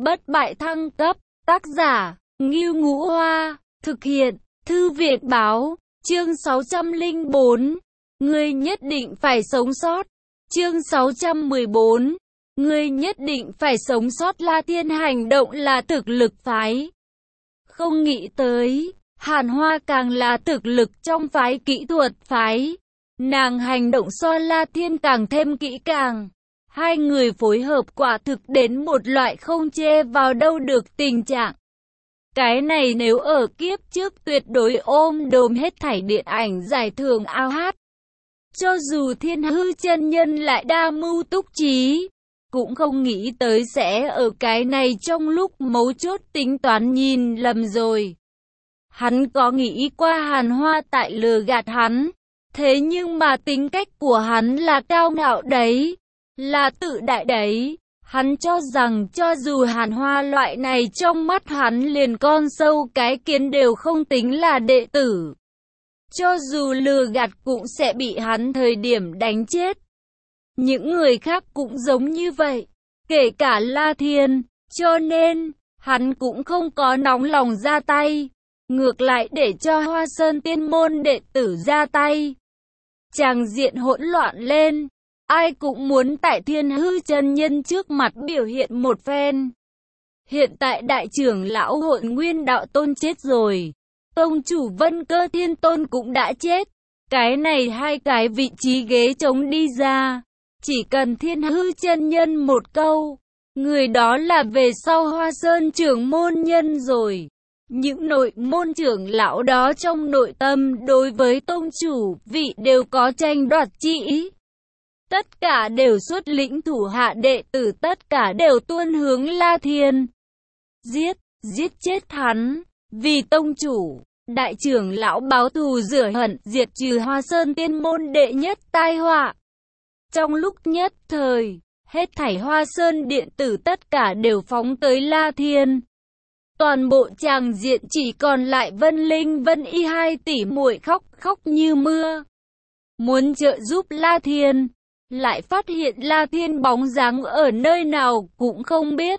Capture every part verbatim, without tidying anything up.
Bất bại thăng cấp, tác giả, Ngưu Ngũ Hoa, thực hiện, Thư viện báo, chương sáu trăm lẻ bốn, ngươi nhất định phải sống sót, chương sáu trăm mười bốn, ngươi nhất định phải sống sót. La Thiên hành động là thực lực phái. Không nghĩ tới, Hàn Hoa càng là thực lực trong phái kỹ thuật phái. Nàng hành động so La Thiên càng thêm kỹ càng. Hai người phối hợp quả thực đến một loại không chê vào đâu được tình trạng. Cái này nếu ở kiếp trước tuyệt đối ôm đồm hết thảy điện ảnh giải thưởng a hát. Cho dù Thiên Hư chân nhân lại đa mưu túc trí, cũng không nghĩ tới sẽ ở cái này trong lúc mấu chốt tính toán nhìn lầm rồi. Hắn có nghĩ qua Hàn Hoa tại lừa gạt hắn, thế nhưng mà tính cách của hắn là cao ngạo đấy, là tự đại đấy. Hắn cho rằng cho dù Hàn Hoa loại này trong mắt hắn liền con sâu cái kiến đều không tính là đệ tử. Cho dù lừa gạt cũng sẽ bị hắn thời điểm đánh chết. Những người khác cũng giống như vậy, kể cả La Thiên, cho nên, hắn cũng không có nóng lòng ra tay. Ngược lại để cho Hoa Sơn tiên môn đệ tử ra tay. Tràng diện hỗn loạn lên. Ai cũng muốn tại Thiên Hư chân nhân trước mặt biểu hiện một phen. Hiện tại đại trưởng lão Hội Nguyên Đạo Tôn chết rồi. Tông chủ Vân Cơ Thiên Tôn cũng đã chết. Cái này hai cái vị trí ghế trống đi ra. Chỉ cần Thiên Hư chân nhân một câu. Người đó là về sau Hoa Sơn trưởng môn nhân rồi. Những nội môn trưởng lão đó trong nội tâm đối với tông chủ vị đều có tranh đoạt chi ý. Tất cả đều xuất lĩnh thủ hạ đệ tử, tất cả đều tuôn hướng La Thiên. Giết, giết chết hắn, vì tông chủ, đại trưởng lão báo thù rửa hận, diệt trừ Hoa Sơn tiên môn đệ nhất tai họa. Trong lúc nhất thời, hết thảy Hoa Sơn điện tử tất cả đều phóng tới La Thiên. Toàn bộ tràng diện chỉ còn lại Vân Linh Vân Y hai tỷ muội khóc khóc như mưa. Muốn trợ giúp La Thiên, lại phát hiện La Thiên bóng dáng ở nơi nào cũng không biết.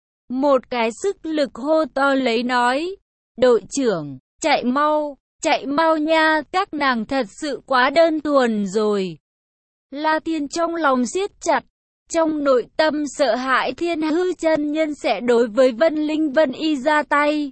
Một cái sức lực hô to lấy nói, đội trưởng, chạy mau, chạy mau nha, các nàng thật sự quá đơn thuần rồi. La Thiên trong lòng siết chặt, trong nội tâm sợ hãi Thiên Hư chân nhân sẽ đối với Vân Linh Vân Y ra tay.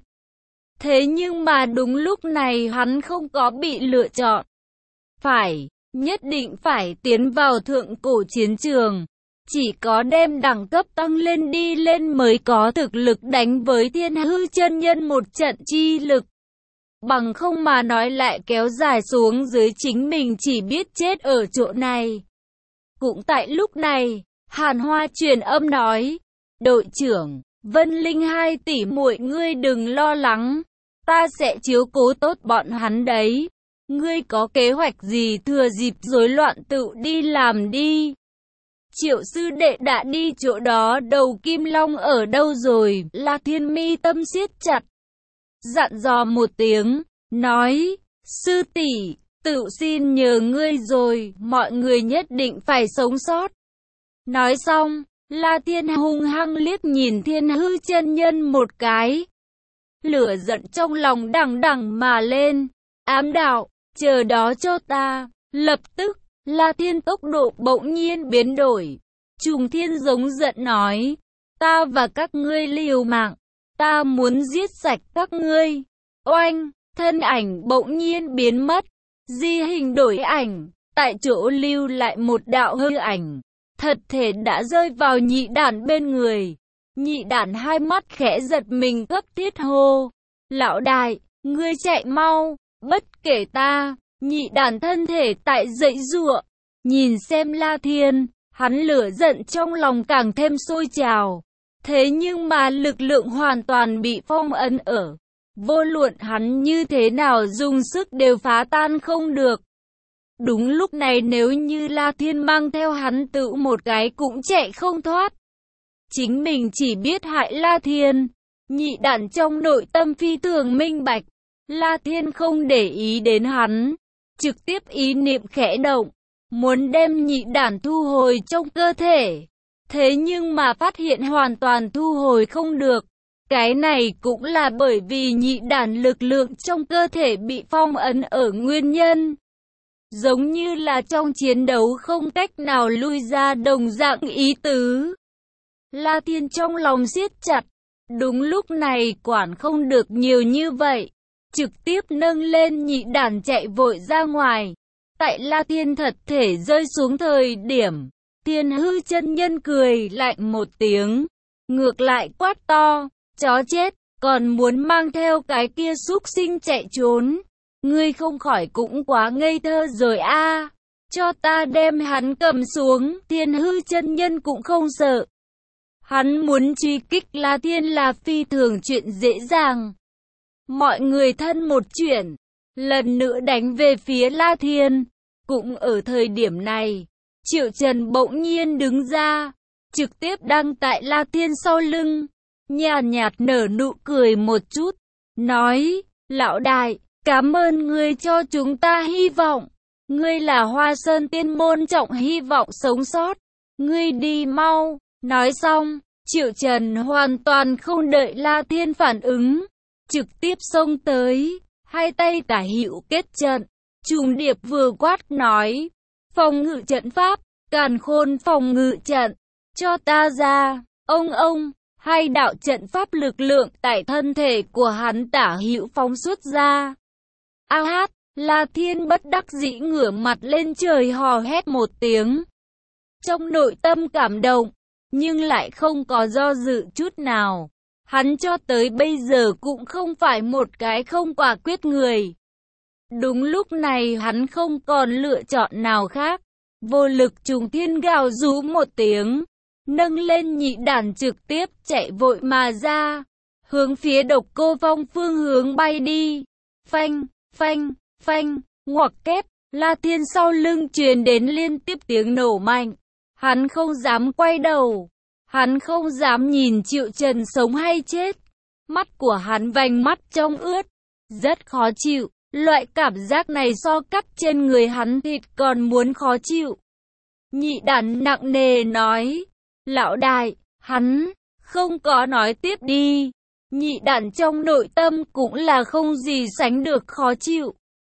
Thế nhưng mà đúng lúc này hắn không có bị lựa chọn. Phải, nhất định phải tiến vào thượng cổ chiến trường. Chỉ có đem đẳng cấp tăng lên đi lên mới có thực lực đánh với Thiên Hư chân nhân một trận chi lực. Bằng không mà nói lại kéo dài xuống dưới chính mình chỉ biết chết ở chỗ này. Cũng tại lúc này, Hàn Hoa truyền âm nói, đội trưởng, Vân Linh hai tỷ muội ngươi đừng lo lắng, ta sẽ chiếu cố tốt bọn hắn đấy. Ngươi có kế hoạch gì thừa dịp rối loạn tự đi làm đi. Triệu sư đệ đã đi chỗ đó, đầu Kim Long ở đâu rồi? La Thiên mi tâm siết chặt, dặn dò một tiếng, nói, sư tỷ, tự xin nhờ ngươi rồi, mọi người nhất định phải sống sót. Nói xong, La Thiên hung hăng liếc nhìn Thiên Hư chân nhân một cái. Lửa giận trong lòng đằng đằng mà lên, ám đạo, chờ đó cho ta. Lập tức, La Thiên tốc độ bỗng nhiên biến đổi. Trùng Thiên giống giận nói, ta và các ngươi liều mạng, ta muốn giết sạch các ngươi. Oanh, thân ảnh bỗng nhiên biến mất, di hình đổi ảnh, tại chỗ lưu lại một đạo hư ảnh. Thật thể đã rơi vào nhị đản bên người. Nhị đản hai mắt khẽ giật mình cấp thiết hô, lão đại, ngươi chạy mau, bất kể ta. Nhị đản thân thể tại dãy giụa, nhìn xem La Thiên, hắn lửa giận trong lòng càng thêm sôi trào. Thế nhưng mà lực lượng hoàn toàn bị phong ấn ở. Vô luận hắn như thế nào dùng sức đều phá tan không được. Đúng lúc này nếu như La Thiên mang theo hắn tự một cái cũng chạy không thoát. Chính mình chỉ biết hại La Thiên. Nhị đản trong nội tâm phi thường minh bạch. La Thiên không để ý đến hắn. Trực tiếp ý niệm khẽ động. Muốn đem nhị đản thu hồi trong cơ thể. thế nhưng mà phát hiện hoàn toàn thu hồi không được. Cái này cũng là bởi vì nhị đản lực lượng trong cơ thể bị phong ấn ở nguyên nhân. Giống như là trong chiến đấu không cách nào lui ra đồng dạng ý tứ. La Thiên trong lòng siết chặt. Đúng lúc này quản không được nhiều như vậy. Trực tiếp nâng lên nhị đản chạy vội ra ngoài. Tại La Thiên thật thể rơi xuống thời điểm. Thiên hư chân nhân cười lạnh một tiếng. Ngược lại quát to. Chó chết, còn muốn mang theo cái kia súc sinh chạy trốn. Ngươi không khỏi cũng quá ngây thơ rồi a. À. Cho ta đem hắn cầm xuống. Thiên hư chân nhân cũng không sợ. Hắn muốn truy kích La Thiên là phi thường chuyện dễ dàng. Mọi người thân một chuyện, lần nữa đánh về phía La Thiên. Cũng ở thời điểm này, Triệu Trần bỗng nhiên đứng ra, trực tiếp đăng tại La Thiên sau lưng, nhàn nhạt nở nụ cười một chút, nói, lão đại, cảm ơn ngươi cho chúng ta hy vọng. Ngươi là Hoa Sơn Tiên môn trọng hy vọng sống sót. Ngươi đi mau. Nói xong, Triệu Trần hoàn toàn không đợi La Thiên phản ứng, trực tiếp xông tới, hai tay tả hữu kết trận, trùng điệp vừa quát nói, phòng ngự trận pháp, càn khôn phòng ngự trận, cho ta ra. Ông ông, hai đạo trận pháp lực lượng tại thân thể của hắn tả hữu phóng xuất ra. A hát, La Thiên bất đắc dĩ ngửa mặt lên trời hò hét một tiếng. Trong nội tâm cảm động, nhưng lại không có do dự chút nào. Hắn cho tới bây giờ cũng không phải một cái không quả quyết người. Đúng lúc này hắn không còn lựa chọn nào khác. Vô lực trùng thiên gào rú một tiếng, nâng lên nhị đản trực tiếp chạy vội mà ra, hướng phía Độc Cô Phong phương hướng bay đi. Phanh, phanh, phanh, ngoặc kép, La Thiên sau lưng truyền đến liên tiếp tiếng nổ mạnh. Hắn không dám quay đầu, hắn không dám nhìn Triệu Trần sống hay chết. Mắt của hắn vành mắt trong ướt, rất khó chịu. Loại cảm giác này so cắt trên người hắn thịt còn muốn khó chịu. Nhị đản nặng nề nói, lão đại, hắn không có nói tiếp đi. Nhị đản trong nội tâm cũng là không gì sánh được khó chịu.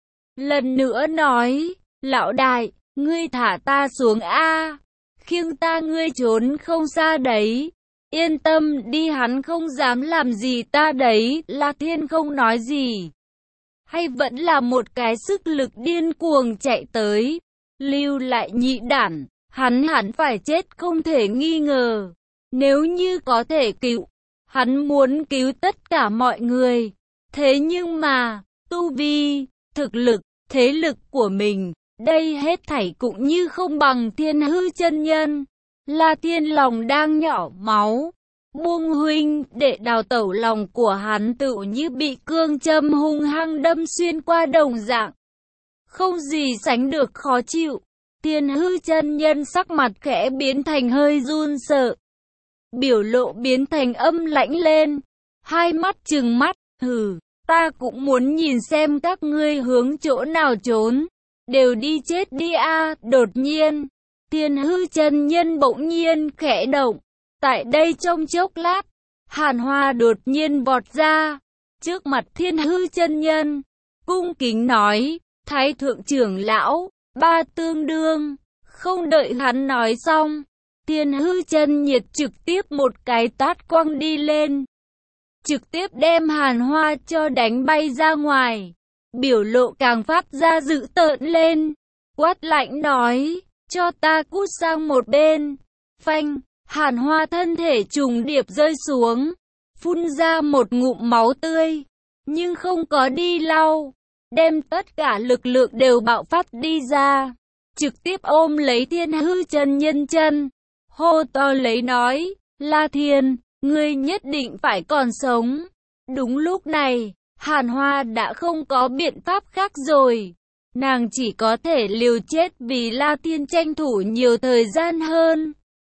Lần nữa nói, lão đại, ngươi thả ta xuống a, khiêng ta ngươi trốn không xa đấy. Yên tâm đi, hắn không dám làm gì ta đấy. La Thiên không nói gì, hay vẫn là một cái sức lực điên cuồng chạy tới, lưu lại nhị đản, hắn hẳn phải chết không thể nghi ngờ. Nếu như có thể cứu, hắn muốn cứu tất cả mọi người. Thế nhưng mà, tu vi, thực lực, thế lực của mình, đây hết thảy cũng như không bằng Thiên Hư chân nhân. La Thiên lòng đang nhỏ máu. Buông huynh để đào tẩu, lòng của hắn tự như bị cương châm hung hăng đâm xuyên qua đồng dạng, không gì sánh được khó chịu. Thiên Hư chân nhân sắc mặt khẽ biến thành hơi run sợ, biểu lộ biến thành âm lãnh lên, hai mắt trừng mắt, hừ, ta cũng muốn nhìn xem các ngươi hướng chỗ nào trốn, đều đi chết đi a. Đột nhiên, Thiên Hư chân nhân bỗng nhiên khẽ động. Tại đây trong chốc lát, Hàn Hoa đột nhiên vọt ra, trước mặt Thiên Hư chân nhân, cung kính nói, Thái thượng trưởng lão, ba tương đương. Không đợi hắn nói xong, Thiên Hư chân nhiệt trực tiếp một cái tát quăng đi lên, trực tiếp đem Hàn Hoa cho đánh bay ra ngoài, biểu lộ càng phát ra dữ tợn lên, quát lạnh nói, cho ta cút sang một bên. Phanh, Hàn Hoa thân thể trùng điệp rơi xuống, phun ra một ngụm máu tươi, nhưng không có đi lau, đem tất cả lực lượng đều bạo phát đi ra, trực tiếp ôm lấy Thiên Hư chân nhân chân, hô to lấy nói, La Thiên, ngươi nhất định phải còn sống. Đúng lúc này, Hàn Hoa đã không có biện pháp khác rồi, nàng chỉ có thể liều chết vì La Thiên tranh thủ nhiều thời gian hơn.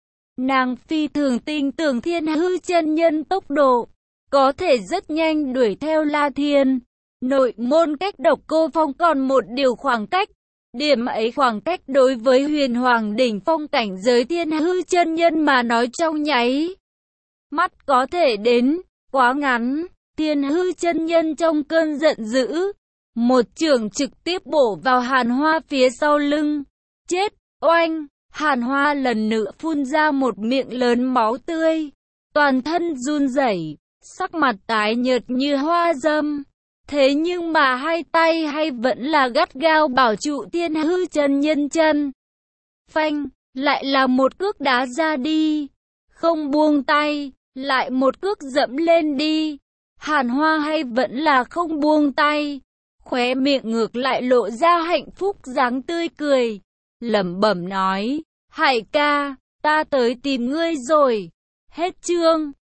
Nàng phi thường tin tưởng Thiên Hư chân nhân tốc độ, có thể rất nhanh đuổi theo La Thiên. Nội môn cách Độc Cô Phong còn một điều khoảng cách, Điểm ấy khoảng cách đối với huyền hoàng đỉnh phong cảnh giới Thiên Hư chân nhân mà nói trong nháy mắt có thể đến quá ngắn. Thiên Hư chân nhân trong cơn giận dữ, một chưởng trực tiếp bổ vào Hàn Hoa phía sau lưng. Chết! Oanh! Hàn Hoa lần nữa phun ra một miệng lớn máu tươi, toàn thân run rẩy, sắc mặt tái nhợt như hoa dâm. Thế nhưng mà hai tay hay vẫn là gắt gao bảo trụ Thiên Hư chân nhân chân. Phanh! Lại là một cước đá ra đi, không buông tay, lại một cước dẫm lên đi. Hàn Hoa hay vẫn là không buông tay, khóe miệng ngược lại lộ ra hạnh phúc dáng tươi cười, lẩm bẩm nói, Hải ca, ta tới tìm ngươi rồi. Hết chương.